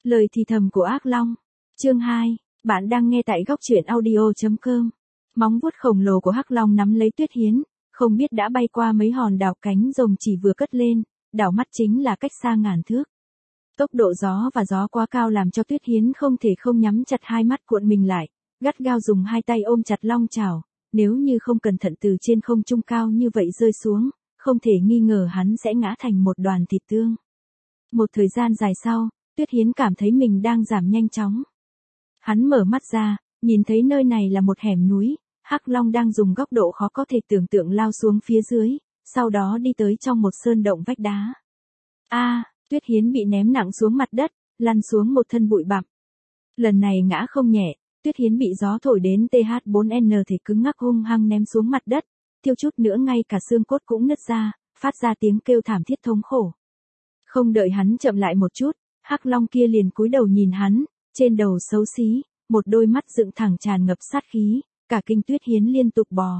Lời thì thầm của ác long. Chương 2, bạn đang nghe tại góc truyện audio.com. Móng vuốt khổng lồ của hắc long nắm lấy Tuyết Hiến, không biết đã bay qua mấy hòn đảo, cánh rồng chỉ vừa cất lên, đảo mắt chính là cách xa ngàn thước. Tốc độ gió quá cao làm cho Tuyết Hiến không thể không nhắm chặt hai mắt, cuộn mình lại, gắt gao dùng hai tay ôm chặt long chảo, nếu như không cẩn thận từ trên không trung cao như vậy rơi xuống, không thể nghi ngờ hắn sẽ ngã thành một đoàn thịt tương. Một thời gian dài sau, Tuyết Hiến cảm thấy mình đang giảm nhanh chóng. Hắn mở mắt ra, nhìn thấy nơi này là một hẻm núi, hắc long đang dùng góc độ khó có thể tưởng tượng lao xuống phía dưới, sau đó đi tới trong một sơn động vách đá. Tuyết Hiến bị ném nặng xuống mặt đất, lăn xuống một thân bụi bặm. Lần này ngã không nhẹ, Tuyết Hiến bị gió thổi đến TH4N thể cứng ngắc hung hăng ném xuống mặt đất, thiếu chút nữa ngay cả xương cốt cũng nứt ra, phát ra tiếng kêu thảm thiết thống khổ. Không đợi hắn chậm lại một chút, hắc long kia liền cúi đầu nhìn hắn, trên đầu xấu xí, một đôi mắt dựng thẳng tràn ngập sát khí, cả kinh Tuyết Hiến liên tục bò.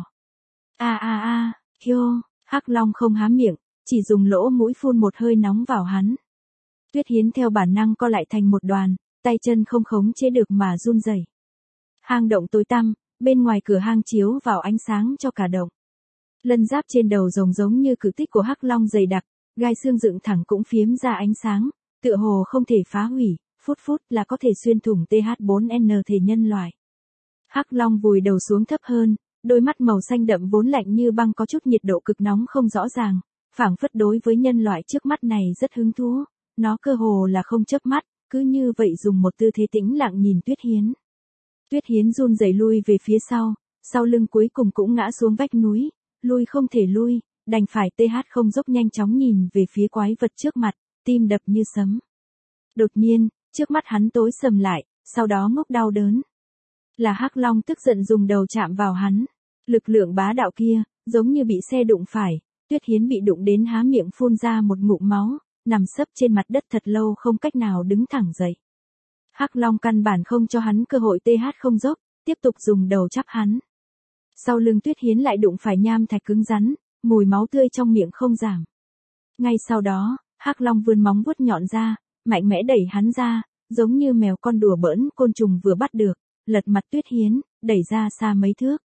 Hắc long không há miệng, chỉ dùng lỗ mũi phun một hơi nóng vào hắn. Tuyết Hiến theo bản năng co lại thành một đoàn, tay chân không khống chế được mà run rẩy. Hang động tối tăm, bên ngoài cửa hang chiếu vào ánh sáng cho cả động. Lân giáp trên đầu rồng giống như cự tích của hắc long dày đặc, gai xương dựng thẳng cũng phiếm ra ánh sáng, tựa hồ không thể phá hủy, phút là có thể xuyên thủng TH4N thể nhân loại. Hắc long vùi đầu xuống thấp hơn, đôi mắt màu xanh đậm vốn lạnh như băng có chút nhiệt độ cực nóng không rõ ràng, phảng phất đối với nhân loại trước mắt này rất hứng thú, nó cơ hồ là không chớp mắt, cứ như vậy dùng một tư thế tĩnh lặng nhìn Tuyết Hiến. Tuyết Hiến run rẩy lui về phía sau lưng cuối cùng cũng ngã xuống vách núi, lui không thể lui, đành phải TH không dốc nhanh chóng nhìn về phía quái vật trước mặt, tim đập như sấm. Đột nhiên, trước mắt hắn tối sầm lại, sau đó ngốc đau đớn. Là hắc long tức giận dùng đầu chạm vào hắn, lực lượng bá đạo kia, giống như bị xe đụng phải, Tuyết Hiến bị đụng đến há miệng phun ra một ngụm máu, nằm sấp trên mặt đất thật lâu không cách nào đứng thẳng dậy. Hắc long căn bản không cho hắn cơ hội TH không dốc, tiếp tục dùng đầu chắp hắn. Sau lưng Tuyết Hiến lại đụng phải nham thạch cứng rắn, mùi máu tươi trong miệng không giảm. Ngay sau đó, hắc long vươn móng vuốt nhọn ra, mạnh mẽ đẩy hắn ra, giống như mèo con đùa bỡn côn trùng vừa bắt được, lật mặt Tuyết Hiến, đẩy ra xa mấy thước.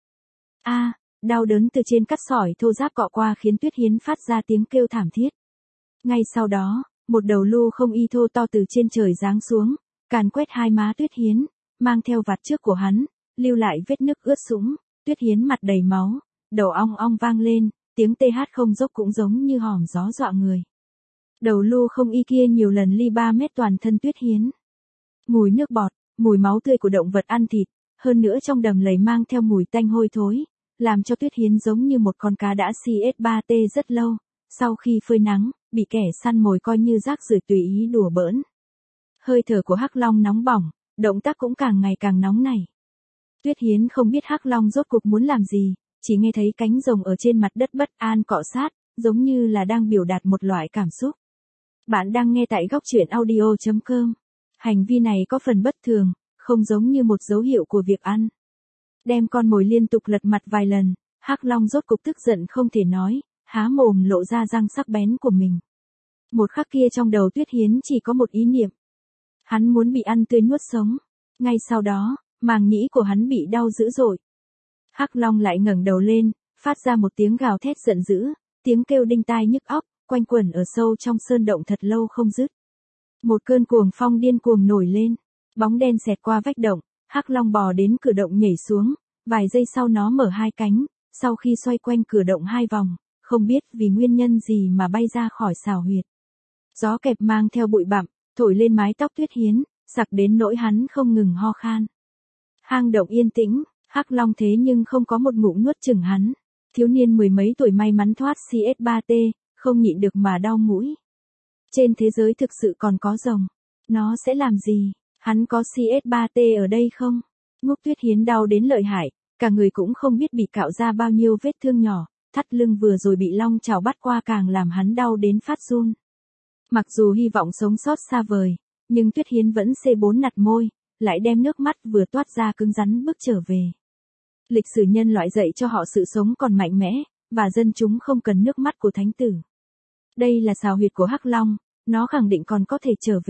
Đau đớn từ trên cắt sỏi thô ráp cọ qua khiến Tuyết Hiến phát ra tiếng kêu thảm thiết. Ngay sau đó, một đầu lu không y thô to từ trên trời giáng xuống, càn quét hai má Tuyết Hiến, mang theo vạt trước của hắn, lưu lại vết nứt ướt sũng. Tuyết Hiến mặt đầy máu, đầu ong ong vang lên, tiếng TH không dốc cũng giống như hòm gió dọa người. Đầu lu không y kia nhiều lần ly 3 mét toàn thân Tuyết Hiến. Mùi nước bọt, mùi máu tươi của động vật ăn thịt, hơn nữa trong đầm lầy mang theo mùi tanh hôi thối, làm cho Tuyết Hiến giống như một con cá đã CS3T rất lâu, sau khi phơi nắng, bị kẻ săn mồi coi như rác rưởi tùy ý đùa bỡn. Hơi thở của hắc long nóng bỏng, động tác cũng càng ngày càng nóng nảy. Tuyết Hiến không biết hắc long rốt cuộc muốn làm gì, chỉ nghe thấy cánh rồng ở trên mặt đất bất an cọ sát, giống như là đang biểu đạt một loại cảm xúc. Bạn đang nghe tại góc truyện audio.com. Hành vi này có phần bất thường, không giống như một dấu hiệu của việc ăn. Đem con mồi liên tục lật mặt vài lần, hắc long rốt cục tức giận không thể nói, há mồm lộ ra răng sắc bén của mình. Một khắc kia trong đầu Tuyết Hiến chỉ có một ý niệm. Hắn muốn bị ăn tươi nuốt sống. Ngay sau đó, màng nhĩ của hắn bị đau dữ dội. Hắc long lại ngẩng đầu lên, phát ra một tiếng gào thét giận dữ, tiếng kêu đinh tai nhức óc, quanh quẩn ở sâu trong sơn động thật lâu không dứt. Một cơn cuồng phong điên cuồng nổi lên, bóng đen xẹt qua vách động, hắc long bò đến cửa động nhảy xuống, vài giây sau nó mở hai cánh, sau khi xoay quanh cửa động 2 vòng, không biết vì nguyên nhân gì mà bay ra khỏi xào huyệt. Gió kẹp mang theo bụi bặm, thổi lên mái tóc Tuyết Hiến, sặc đến nỗi hắn không ngừng ho khan. Hang động yên tĩnh, hắc long thế nhưng không có một ngụm nuốt chửng hắn. Thiếu niên 10 mấy tuổi may mắn thoát CS3T, không nhịn được mà đau mũi. Trên thế giới thực sự còn có rồng. Nó sẽ làm gì? Hắn có CS3T ở đây không? Ngốc Tuyết Hiến đau đến lợi hại, cả người cũng không biết bị cạo ra bao nhiêu vết thương nhỏ, thắt lưng vừa rồi bị long chảo bắt qua càng làm hắn đau đến phát run. Mặc dù hy vọng sống sót xa vời, nhưng Tuyết Hiến vẫn C4 nặt môi, lại đem nước mắt vừa toát ra cứng rắn bước trở về. Lịch sử nhân loại dạy cho họ sự sống còn mạnh mẽ, và dân chúng không cần nước mắt của thánh tử. Đây là xào huyệt của hắc long, nó khẳng định còn có thể trở về,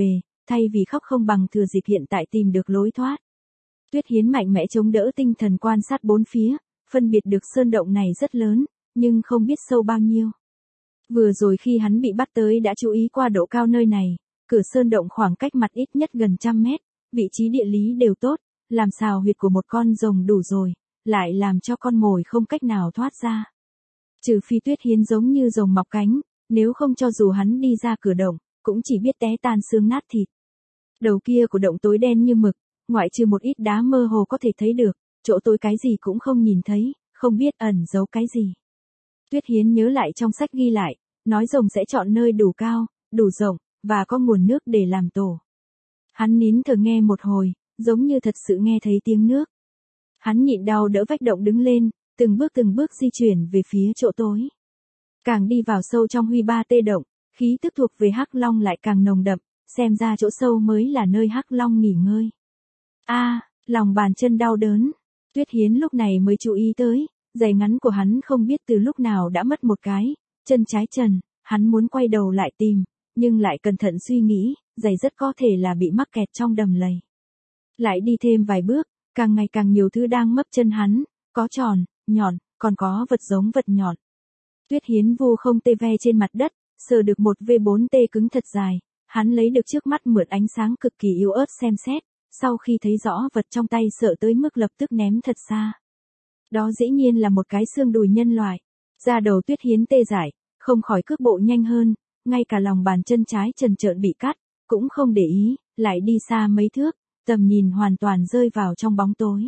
thay vì khóc không bằng thừa dịp hiện tại tìm được lối thoát. Tuyết Hiến mạnh mẽ chống đỡ tinh thần quan sát bốn phía, phân biệt được sơn động này rất lớn, nhưng không biết sâu bao nhiêu. Vừa rồi khi hắn bị bắt tới đã chú ý qua độ cao nơi này, cửa sơn động khoảng cách mặt ít nhất gần 100 mét, vị trí địa lý đều tốt, làm sao huyệt của một con rồng đủ rồi, lại làm cho con mồi không cách nào thoát ra. Trừ phi Tuyết Hiến giống như rồng mọc cánh, nếu không cho dù hắn đi ra cửa động, cũng chỉ biết té tan xương nát thịt. Đầu kia của động tối đen như mực, ngoại trừ một ít đá mơ hồ có thể thấy được, chỗ tối cái gì cũng không nhìn thấy, không biết ẩn giấu cái gì. Tuyết Hiến nhớ lại trong sách ghi lại, nói rồng sẽ chọn nơi đủ cao, đủ rộng, và có nguồn nước để làm tổ. Hắn nín thở nghe một hồi, giống như thật sự nghe thấy tiếng nước. Hắn nhịn đau đỡ vách động đứng lên, từng bước di chuyển về phía chỗ tối. Càng đi vào sâu trong Huy Ba Tê động, khí tức thuộc về Hắc Long lại càng nồng đậm, xem ra chỗ sâu mới là nơi Hắc Long nghỉ ngơi. Lòng bàn chân đau đớn. Tuyết Hiến lúc này mới chú ý tới, giày ngắn của hắn không biết từ lúc nào đã mất một cái, chân trái trần, hắn muốn quay đầu lại tìm, nhưng lại cẩn thận suy nghĩ, giày rất có thể là bị mắc kẹt trong đầm lầy. Lại đi thêm vài bước, càng ngày càng nhiều thứ đang mấp chân hắn, có tròn, nhọn, còn có vật giống vật nhọn. Tuyết Hiến vu không tê ve trên mặt đất, sờ được một V4 tê cứng thật dài, hắn lấy được trước mắt mượn ánh sáng cực kỳ yếu ớt xem xét, sau khi thấy rõ vật trong tay sợ tới mức lập tức ném thật xa. Đó dĩ nhiên là một cái xương đùi nhân loại. Da đầu Tuyết Hiến tê dại, không khỏi cước bộ nhanh hơn, ngay cả lòng bàn chân trái trần trợn bị cắt, cũng không để ý, lại đi xa mấy thước, tầm nhìn hoàn toàn rơi vào trong bóng tối.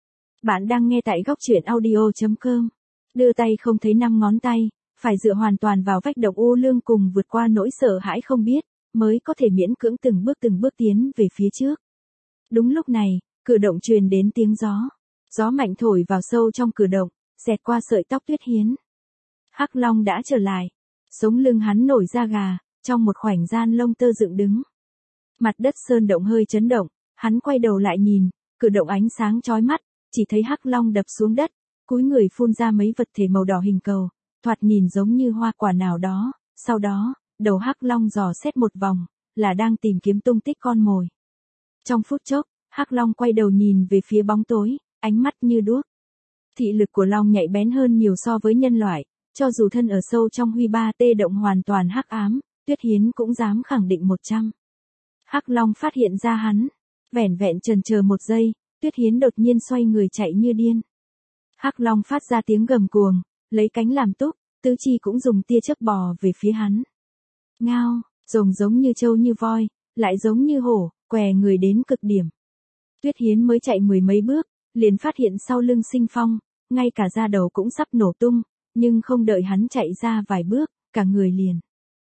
Bạn đang nghe tại góc truyện audio.com. Đưa tay không thấy 5 ngón tay, phải dựa hoàn toàn vào vách động u lương cùng vượt qua nỗi sợ hãi không biết, mới có thể miễn cưỡng từng bước tiến về phía trước. Đúng lúc này, cửa động truyền đến tiếng gió. Gió mạnh thổi vào sâu trong cửa động, xẹt qua sợi tóc Tuyết Hiến. Hắc Long đã trở lại. Sống lưng hắn nổi da gà, trong một khoảnh gian lông tơ dựng đứng. Mặt đất sơn động hơi chấn động, hắn quay đầu lại nhìn, cửa động ánh sáng chói mắt, chỉ thấy Hắc Long đập xuống đất, cúi người phun ra mấy vật thể màu đỏ hình cầu, thoạt nhìn giống như hoa quả nào đó, sau đó, đầu Hắc Long dò xét một vòng, là đang tìm kiếm tung tích con mồi. Trong phút chốc, Hắc Long quay đầu nhìn về phía bóng tối, ánh mắt như đuốc. Thị lực của Long nhạy bén hơn nhiều so với nhân loại, cho dù thân ở sâu trong Huy Ba Tê động hoàn toàn hắc ám, Tuyết Hiến cũng dám khẳng định 100. Hắc Long phát hiện ra hắn, vẻn vẹn chần chờ một giây, Tuyết Hiến đột nhiên xoay người chạy như điên. Hắc Long phát ra tiếng gầm cuồng, lấy cánh làm túc, tứ chi cũng dùng tia chớp bò về phía hắn. Ngao, rồng giống như trâu như voi, lại giống như hổ, què người đến cực điểm. Tuyết Hiến mới chạy mười mấy bước, liền phát hiện sau lưng Sinh Phong, ngay cả da đầu cũng sắp nổ tung, nhưng không đợi hắn chạy ra vài bước, cả người liền.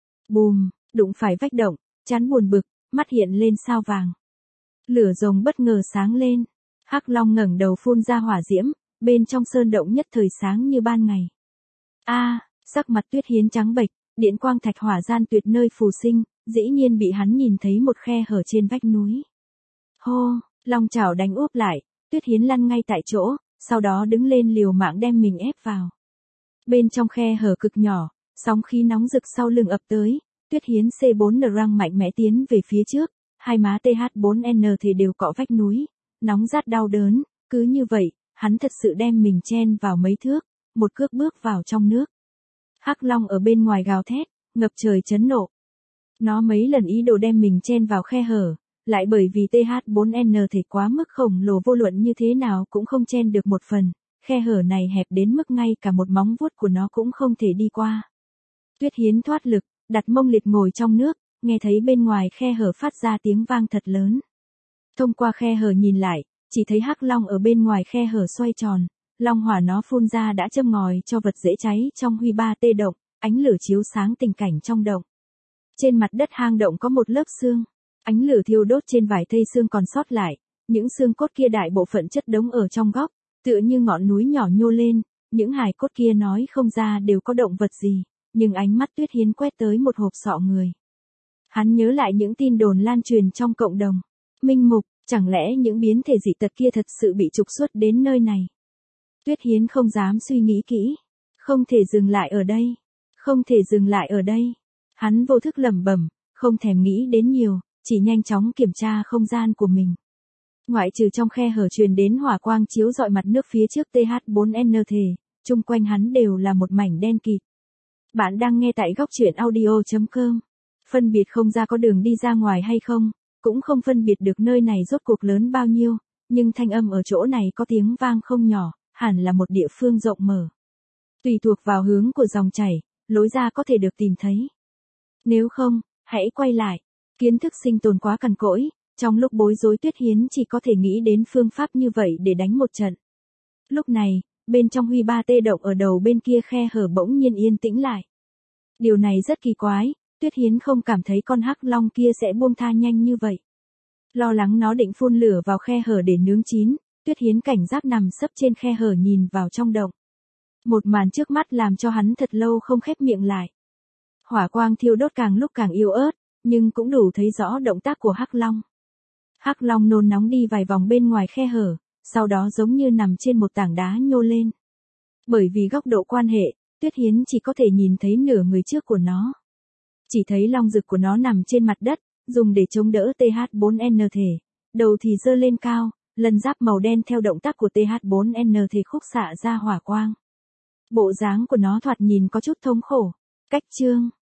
Bùm, đụng phải vách động, chán buồn bực, mắt hiện lên sao vàng. Lửa rồng bất ngờ sáng lên, Hắc Long ngẩng đầu phun ra hỏa diễm, bên trong sơn động nhất thời sáng như ban ngày. Sắc mặt Tuyết Hiến trắng bệch, điện quang thạch hỏa gian tuyệt nơi phù sinh, dĩ nhiên bị hắn nhìn thấy một khe hở trên vách núi. Hô, long chảo đánh úp lại, Tuyết Hiến lăn ngay tại chỗ, sau đó đứng lên liều mạng đem mình ép vào. Bên trong khe hở cực nhỏ, sóng khí nóng rực sau lưng ập tới, Tuyết Hiến C4N răng mạnh mẽ tiến về phía trước, hai má TH4N thì đều cọ vách núi, nóng rát đau đớn, cứ như vậy, hắn thật sự đem mình chen vào mấy thước, một cước bước vào trong nước. Hắc Long ở bên ngoài gào thét, ngập trời chấn nộ. Nó mấy lần ý đồ đem mình chen vào khe hở, lại bởi vì TH4N thể quá mức khổng lồ vô luận như thế nào cũng không chen được một phần, khe hở này hẹp đến mức ngay cả một móng vuốt của nó cũng không thể đi qua. Tuyết Hiến thoát lực, đặt mông liệt ngồi trong nước, nghe thấy bên ngoài khe hở phát ra tiếng vang thật lớn. Thông qua khe hở nhìn lại, chỉ thấy Hắc Long ở bên ngoài khe hở xoay tròn, long hỏa nó phun ra đã châm ngòi cho vật dễ cháy trong Huy Ba Tê động, ánh lửa chiếu sáng tình cảnh trong động. Trên mặt đất hang động có một lớp xương, ánh lửa thiêu đốt trên vài thây xương còn sót lại, những xương cốt kia đại bộ phận chất đống ở trong góc, tựa như ngọn núi nhỏ nhô lên, những hài cốt kia nói không ra đều có động vật gì, nhưng ánh mắt Tuyết Hiến quét tới một hộp sọ người. Hắn nhớ lại những tin đồn lan truyền trong cộng đồng. Minh mục, chẳng lẽ những biến thể dị tật kia thật sự bị trục xuất đến nơi này? Tuyết Hiến không dám suy nghĩ kỹ. Không thể dừng lại ở đây. Không thể dừng lại ở đây. Hắn vô thức lẩm bẩm, không thèm nghĩ đến nhiều, chỉ nhanh chóng kiểm tra không gian của mình. Ngoại trừ trong khe hở truyền đến hỏa quang chiếu rọi mặt nước phía trước TH4N thể, chung quanh hắn đều là một mảnh đen kịt. Bạn đang nghe tại góc truyện audio.com. Phân biệt không ra có đường đi ra ngoài hay không, cũng không phân biệt được nơi này rốt cuộc lớn bao nhiêu, nhưng thanh âm ở chỗ này có tiếng vang không nhỏ, hẳn là một địa phương rộng mở. Tùy thuộc vào hướng của dòng chảy, lối ra có thể được tìm thấy. Nếu không, hãy quay lại. Kiến thức sinh tồn quá cằn cỗi, trong lúc bối rối Tuyết Hiến chỉ có thể nghĩ đến phương pháp như vậy để đánh một trận. Lúc này, bên trong Huy Ba Tê động ở đầu bên kia khe hở bỗng nhiên yên tĩnh lại. Điều này rất kỳ quái, Tuyết Hiến không cảm thấy con hắc long kia sẽ buông tha nhanh như vậy. Lo lắng nó định phun lửa vào khe hở để nướng chín, Tuyết Hiến cảnh giác nằm sấp trên khe hở nhìn vào trong động. Một màn trước mắt làm cho hắn thật lâu không khép miệng lại. Hỏa quang thiêu đốt càng lúc càng yếu ớt, nhưng cũng đủ thấy rõ động tác của hắc long. Hắc long nôn nóng đi vài vòng bên ngoài khe hở, sau đó giống như nằm trên một tảng đá nhô lên. Bởi vì góc độ quan hệ, Tuyết Hiến chỉ có thể nhìn thấy nửa người trước của nó. Chỉ thấy long rực của nó nằm trên mặt đất, dùng để chống đỡ TH4N thể, đầu thì giơ lên cao, lân giáp màu đen theo động tác của TH4N thể khúc xạ ra hỏa quang. Bộ dáng của nó thoạt nhìn có chút thống khổ. Cách chương